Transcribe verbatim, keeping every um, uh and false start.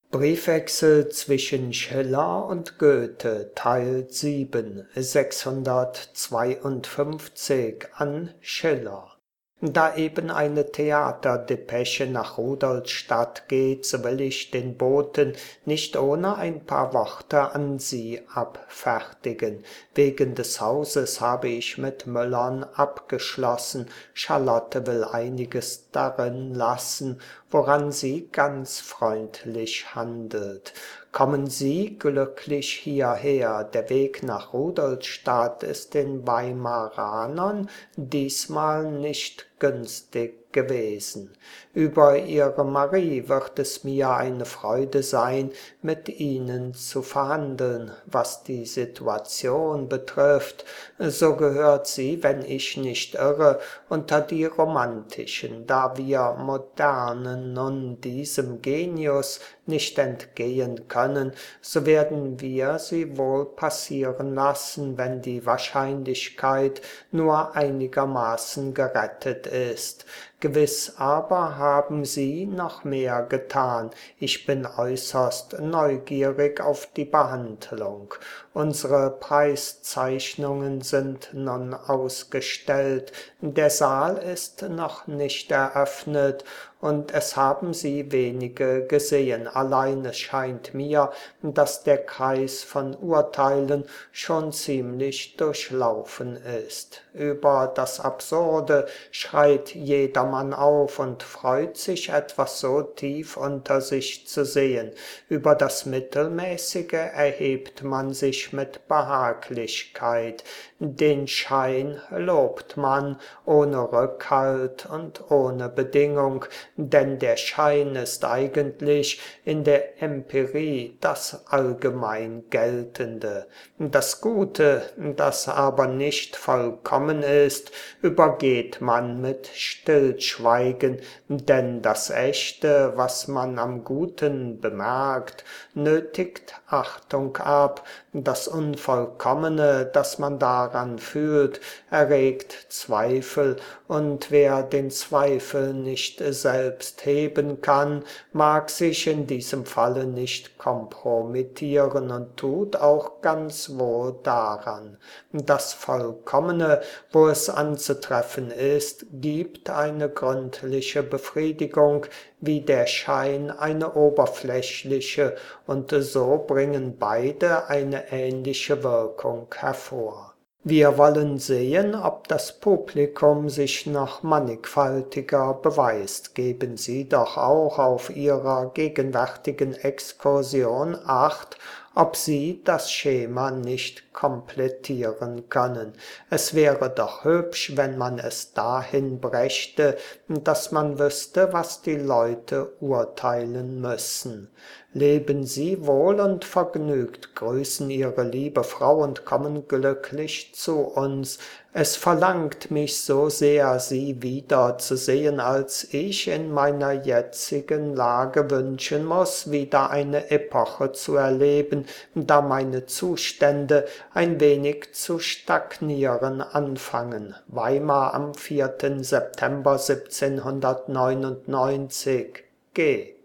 Briefwechsel zwischen Schiller und Goethe, Teil sieben, sechshundertzweiundfünfzig an Schiller. Da eben eine Theaterdepesche nach Rudolstadt geht, so will ich den Boten nicht ohne ein paar Worte an Sie abfertigen. Wegen des Hauses habe ich mit Müllern abgeschlossen. Charlotte will einiges darin lassen, woran sie ganz freundlich handelt. Kommen Sie glücklich hierher, der Weg nach Rudolstadt ist den Weimaranern diesmal nicht günstig gewesen. Über Ihre Marie wird es mir eine Freude sein, mit Ihnen zu verhandeln. Was die Situation betrifft, so gehört sie, wenn ich nicht irre, unter die romantischen, da wir Modernen nun diesem Genius nicht entgehen können, so werden wir sie wohl passieren lassen, wenn die Wahrscheinlichkeit nur einigermaßen gerettet ist. Gewiss aber haben Sie noch mehr getan. Ich bin äußerst neugierig auf die Behandlung. Unsere Preiszeichnungen sind nun ausgestellt. Der Saal ist noch nicht eröffnet und es haben Sie wenige gesehen. Allein es scheint mir, dass der Kreis von Urteilen schon ziemlich durchlaufen ist. Über das Absurde schreit jedermann auf und freut sich, etwas so tief unter sich zu sehen. Über das Mittelmäßige erhebt man sich mit Behaglichkeit. Den Schein lobt man ohne Rückhalt und ohne Bedingung, denn der Schein ist eigentlich in der Empirie das allgemein Geltende. Das Gute, das aber nicht vollkommen ist, übergeht man mit Stillschweigen, denn das Echte, was man am Guten bemerkt, nötigt Achtung ab. Das Unvollkommene, das man daran fühlt, erregt Zweifel, und wer den Zweifel nicht selbst heben kann, mag sich in diesem Falle nicht kompromittieren und tut auch ganz wohl daran. Das Vollkommene, wo es anzutreffen ist, gibt eine gründliche Befriedigung, wie der Schein eine oberflächliche, und so bringen beide eine ähnliche Wirkung hervor. Wir wollen sehen, ob das Publikum sich noch mannigfaltiger beweist. Geben Sie doch auch auf Ihrer gegenwärtigen Exkursion Acht, ob Sie das Schema nicht komplettieren können. Es wäre doch hübsch, wenn man es dahin brächte, dass man wüsste, was die Leute urteilen müssen. Leben Sie wohl und vergnügt, grüßen Ihre liebe Frau und kommen glücklich zu uns. Es verlangt mich so sehr, Sie wieder zu sehen, als ich in meiner jetzigen Lage wünschen muss, wieder eine Epoche zu erleben, da meine Zustände ein wenig zu stagnieren anfangen. Weimar am vierten September siebzehnhundertneunundneunzig. G